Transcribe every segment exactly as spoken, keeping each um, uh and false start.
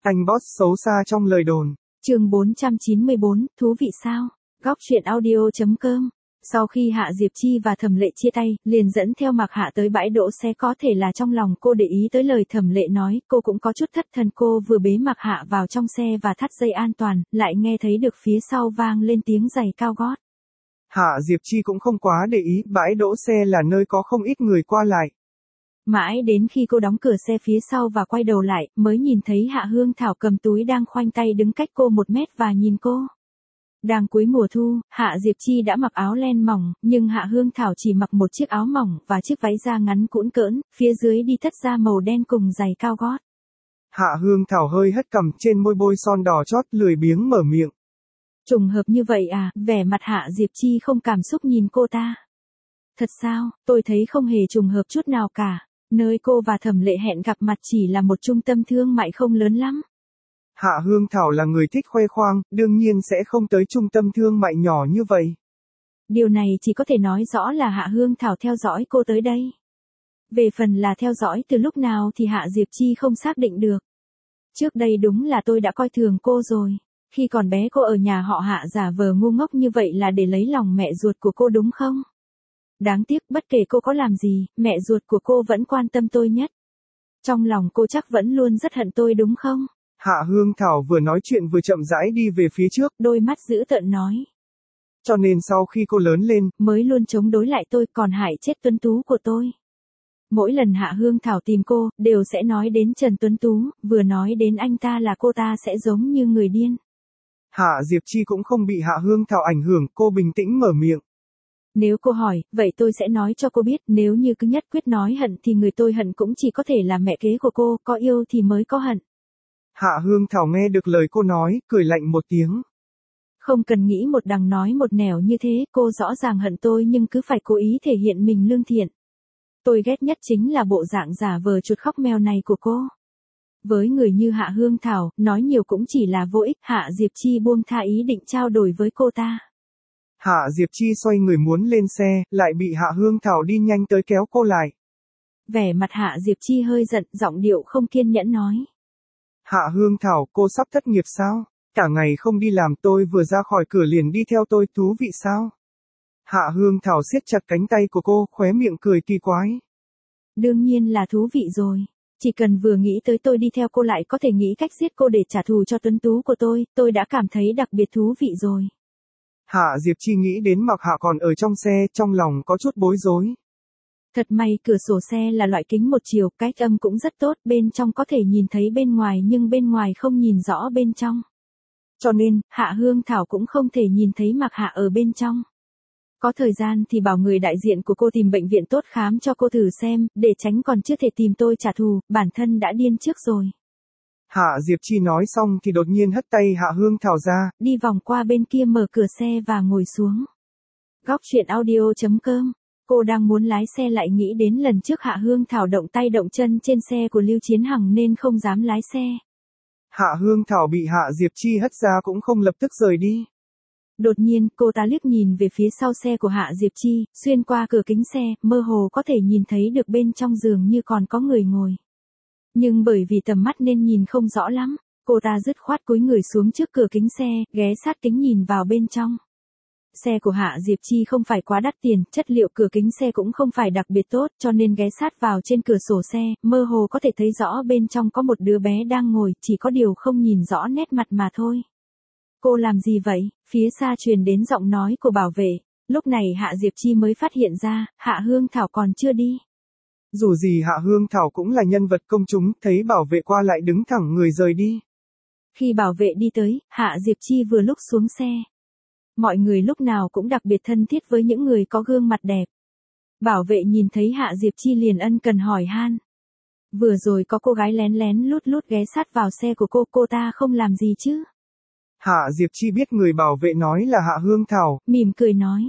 Anh boss xấu xa trong lời đồn. Chương bốn trăm chín mươi bốn, thú vị sao? Góc truyện audio chấm com. Sau khi Hạ Diệp Chi và Thẩm Lệ chia tay, liền dẫn theo Mạc Hạ tới bãi đỗ xe, có thể là trong lòng cô để ý tới lời Thẩm Lệ nói, cô cũng có chút thất thần. Cô vừa bế Mạc Hạ vào trong xe và thắt dây an toàn, lại nghe thấy được phía sau vang lên tiếng giày cao gót. Hạ Diệp Chi cũng không quá để ý, bãi đỗ xe là nơi có không ít người qua lại. Mãi đến khi cô đóng cửa xe phía sau và quay đầu lại, mới nhìn thấy Hạ Hương Thảo cầm túi đang khoanh tay đứng cách cô một mét và nhìn cô. Đang cuối mùa thu, Hạ Diệp Chi đã mặc áo len mỏng, nhưng Hạ Hương Thảo chỉ mặc một chiếc áo mỏng và chiếc váy da ngắn cũn cỡn, phía dưới đi thắt da màu đen cùng giày cao gót. Hạ Hương Thảo hơi hất cằm, trên môi bôi son đỏ chót, lười biếng mở miệng. Trùng hợp như vậy à? Vẻ mặt Hạ Diệp Chi không cảm xúc nhìn cô ta. Thật sao? Tôi thấy không hề trùng hợp chút nào cả. Nơi cô và Thẩm Lệ hẹn gặp mặt chỉ là một trung tâm thương mại không lớn lắm. Hạ Hương Thảo là người thích khoe khoang, đương nhiên sẽ không tới trung tâm thương mại nhỏ như vậy. Điều này chỉ có thể nói rõ là Hạ Hương Thảo theo dõi cô tới đây. Về phần là theo dõi từ lúc nào thì Hạ Diệp Chi không xác định được. Trước đây đúng là tôi đã coi thường cô rồi. Khi còn bé cô ở nhà họ Hạ giả vờ ngu ngốc như vậy là để lấy lòng mẹ ruột của cô đúng không? Đáng tiếc bất kể cô có làm gì, mẹ ruột của cô vẫn quan tâm tôi nhất. Trong lòng cô chắc vẫn luôn rất hận tôi đúng không? Hạ Hương Thảo vừa nói chuyện vừa chậm rãi đi về phía trước. Đôi mắt dữ tợn nói. Cho nên sau khi cô lớn lên, mới luôn chống đối lại tôi, còn hại chết Tuấn Tú của tôi. Mỗi lần Hạ Hương Thảo tìm cô, đều sẽ nói đến Trần Tuấn Tú, vừa nói đến anh ta là cô ta sẽ giống như người điên. Hạ Diệp Chi cũng không bị Hạ Hương Thảo ảnh hưởng, cô bình tĩnh mở miệng. Nếu cô hỏi, vậy tôi sẽ nói cho cô biết, nếu như cứ nhất quyết nói hận thì người tôi hận cũng chỉ có thể là mẹ kế của cô, có yêu thì mới có hận. Hạ Hương Thảo nghe được lời cô nói, cười lạnh một tiếng. Không cần nghĩ một đằng nói một nẻo như thế, cô rõ ràng hận tôi nhưng cứ phải cố ý thể hiện mình lương thiện. Tôi ghét nhất chính là bộ dạng giả vờ chuột khóc mèo này của cô. Với người như Hạ Hương Thảo, nói nhiều cũng chỉ là vô ích. Hạ Diệp Chi buông tha ý định trao đổi với cô ta. Hạ Diệp Chi xoay người muốn lên xe, lại bị Hạ Hương Thảo đi nhanh tới kéo cô lại. Vẻ mặt Hạ Diệp Chi hơi giận, giọng điệu không kiên nhẫn nói. Hạ Hương Thảo, cô sắp thất nghiệp sao? Cả ngày không đi làm, tôi vừa ra khỏi cửa liền đi theo tôi, thú vị sao? Hạ Hương Thảo siết chặt cánh tay của cô, khóe miệng cười kỳ quái. Đương nhiên là thú vị rồi. Chỉ cần vừa nghĩ tới tôi đi theo cô lại có thể nghĩ cách giết cô để trả thù cho Tuấn Tú của tôi, tôi đã cảm thấy đặc biệt thú vị rồi. Hạ Diệp Chi nghĩ đến Mạc Hạ còn ở trong xe, trong lòng có chút bối rối. Thật may cửa sổ xe là loại kính một chiều, cách âm cũng rất tốt, bên trong có thể nhìn thấy bên ngoài nhưng bên ngoài không nhìn rõ bên trong. Cho nên, Hạ Hương Thảo cũng không thể nhìn thấy Mạc Hạ ở bên trong. Có thời gian thì bảo người đại diện của cô tìm bệnh viện tốt khám cho cô thử xem, để tránh còn chưa thể tìm tôi trả thù, bản thân đã điên trước rồi. Hạ Diệp Chi nói xong thì đột nhiên hất tay Hạ Hương Thảo ra. Đi vòng qua bên kia mở cửa xe và ngồi xuống. Góc truyện audio chấm com. Cô đang muốn lái xe lại nghĩ đến lần trước Hạ Hương Thảo động tay động chân trên xe của Lưu Chiến Hằng nên không dám lái xe. Hạ Hương Thảo bị Hạ Diệp Chi hất ra cũng không lập tức rời đi. Đột nhiên, cô ta liếc nhìn về phía sau xe của Hạ Diệp Chi, xuyên qua cửa kính xe, mơ hồ có thể nhìn thấy được bên trong giường như còn có người ngồi. Nhưng bởi vì tầm mắt nên nhìn không rõ lắm, cô ta dứt khoát cúi người xuống trước cửa kính xe, ghé sát kính nhìn vào bên trong. Xe của Hạ Diệp Chi không phải quá đắt tiền, chất liệu cửa kính xe cũng không phải đặc biệt tốt, cho nên ghé sát vào trên cửa sổ xe, mơ hồ có thể thấy rõ bên trong có một đứa bé đang ngồi, chỉ có điều không nhìn rõ nét mặt mà thôi. Cô làm gì vậy? Phía xa truyền đến giọng nói của bảo vệ. Lúc này Hạ Diệp Chi mới phát hiện ra, Hạ Hương Thảo còn chưa đi. Dù gì Hạ Hương Thảo cũng là nhân vật công chúng, thấy bảo vệ qua lại đứng thẳng người rời đi. Khi bảo vệ đi tới, Hạ Diệp Chi vừa lúc xuống xe. Mọi người lúc nào cũng đặc biệt thân thiết với những người có gương mặt đẹp. Bảo vệ nhìn thấy Hạ Diệp Chi liền ân cần hỏi han. Vừa rồi có cô gái lén lén lút lút ghé sát vào xe của cô, cô ta không làm gì chứ? Hạ Diệp Chi biết người bảo vệ nói là Hạ Hương Thảo. Mỉm cười nói.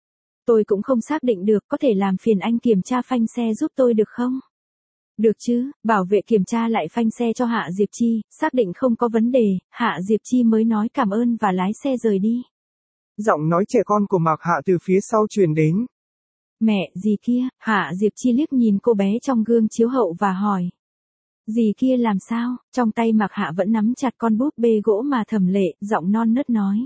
Tôi cũng không xác định được, có thể làm phiền anh kiểm tra phanh xe giúp tôi được không? Được chứ, bảo vệ kiểm tra lại phanh xe cho Hạ Diệp Chi, xác định không có vấn đề, Hạ Diệp Chi mới nói cảm ơn và lái xe rời đi. Giọng nói trẻ con của Mạc Hạ từ phía sau truyền đến. Mẹ, gì kia? Hạ Diệp Chi liếc nhìn cô bé trong gương chiếu hậu và hỏi. Dì kia làm sao? Trong tay Mạc Hạ vẫn nắm chặt con búp bê gỗ mà Thẩm Lệ, giọng non nớt nói.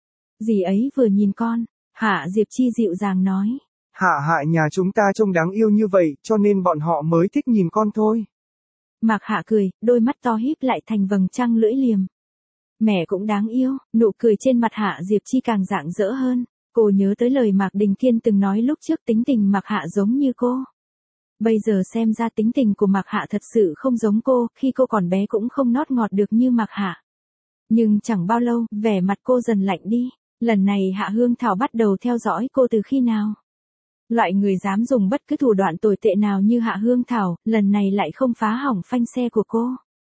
Dì ấy vừa nhìn con. Hạ Diệp Chi dịu dàng nói. Hạ Hạ nhà chúng ta trông đáng yêu như vậy, cho nên bọn họ mới thích nhìn con thôi. Mạc Hạ cười, đôi mắt to híp lại thành vầng trăng lưỡi liềm. Mẹ cũng đáng yêu, nụ cười trên mặt Hạ Diệp Chi càng rạng rỡ hơn. Cô nhớ tới lời Mạc Đình Kiên từng nói lúc trước tính tình Mạc Hạ giống như cô. Bây giờ xem ra tính tình của Mạc Hạ thật sự không giống cô, khi cô còn bé cũng không nót ngọt được như Mạc Hạ. Nhưng chẳng bao lâu, vẻ mặt cô dần lạnh đi. Lần này Hạ Hương Thảo bắt đầu theo dõi cô từ khi nào? Loại người dám dùng bất cứ thủ đoạn tồi tệ nào như Hạ Hương Thảo, lần này lại không phá hỏng phanh xe của cô.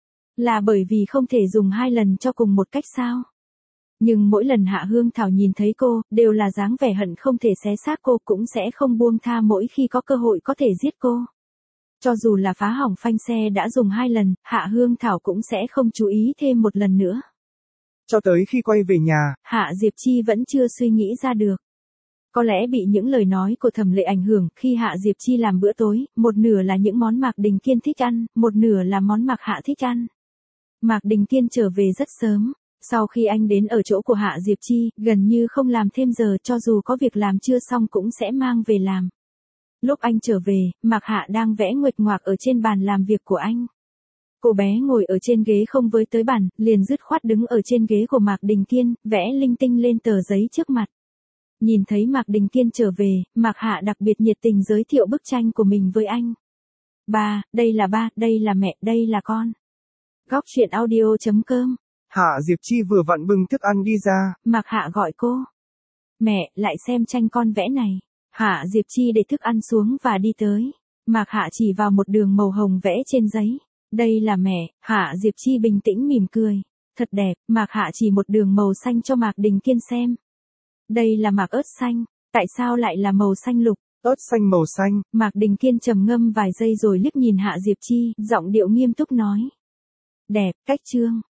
Là bởi vì không thể dùng hai lần cho cùng một cách sao? Nhưng mỗi lần Hạ Hương Thảo nhìn thấy cô, đều là dáng vẻ hận không thể xé xác cô, cũng sẽ không buông tha mỗi khi có cơ hội có thể giết cô. Cho dù là phá hỏng phanh xe đã dùng hai lần, Hạ Hương Thảo cũng sẽ không chú ý thêm một lần nữa. Cho tới khi quay về nhà, Hạ Diệp Chi vẫn chưa suy nghĩ ra được. Có lẽ bị những lời nói của Thẩm Lệ ảnh hưởng, khi Hạ Diệp Chi làm bữa tối, một nửa là những món Mạc Đình Kiên thích ăn, một nửa là món Mạc Hạ thích ăn. Mạc Đình Kiên trở về rất sớm. Sau khi anh đến ở chỗ của Hạ Diệp Chi, gần như không làm thêm giờ, cho dù có việc làm chưa xong cũng sẽ mang về làm. Lúc anh trở về, Mạc Hạ đang vẽ nguệch ngoạc ở trên bàn làm việc của anh. Cô bé ngồi ở trên ghế không với tới bàn, liền dứt khoát đứng ở trên ghế của Mạc Đình Kiên, vẽ linh tinh lên tờ giấy trước mặt. Nhìn thấy Mạc Đình Kiên trở về, Mạc Hạ đặc biệt nhiệt tình giới thiệu bức tranh của mình với anh. Ba, đây là ba, đây là mẹ, đây là con. Góc truyện audio chấm com. Hạ Diệp Chi vừa vặn bưng thức ăn đi ra. Mạc Hạ gọi cô. Mẹ, lại xem tranh con vẽ này. Hạ Diệp Chi để thức ăn xuống và đi tới. Mạc Hạ chỉ vào một đường màu hồng vẽ trên giấy. Đây là mẹ. Hạ Diệp Chi bình tĩnh mỉm cười. Thật đẹp. Mạc Hạ chỉ một đường màu xanh cho Mạc Đình Kiên xem. Đây là mạc ớt xanh. Tại sao lại là màu xanh lục? Ớt xanh màu xanh. Mạc Đình Kiên trầm ngâm vài giây rồi liếc nhìn Hạ Diệp Chi, giọng điệu nghiêm túc nói. Đẹp, cách chương.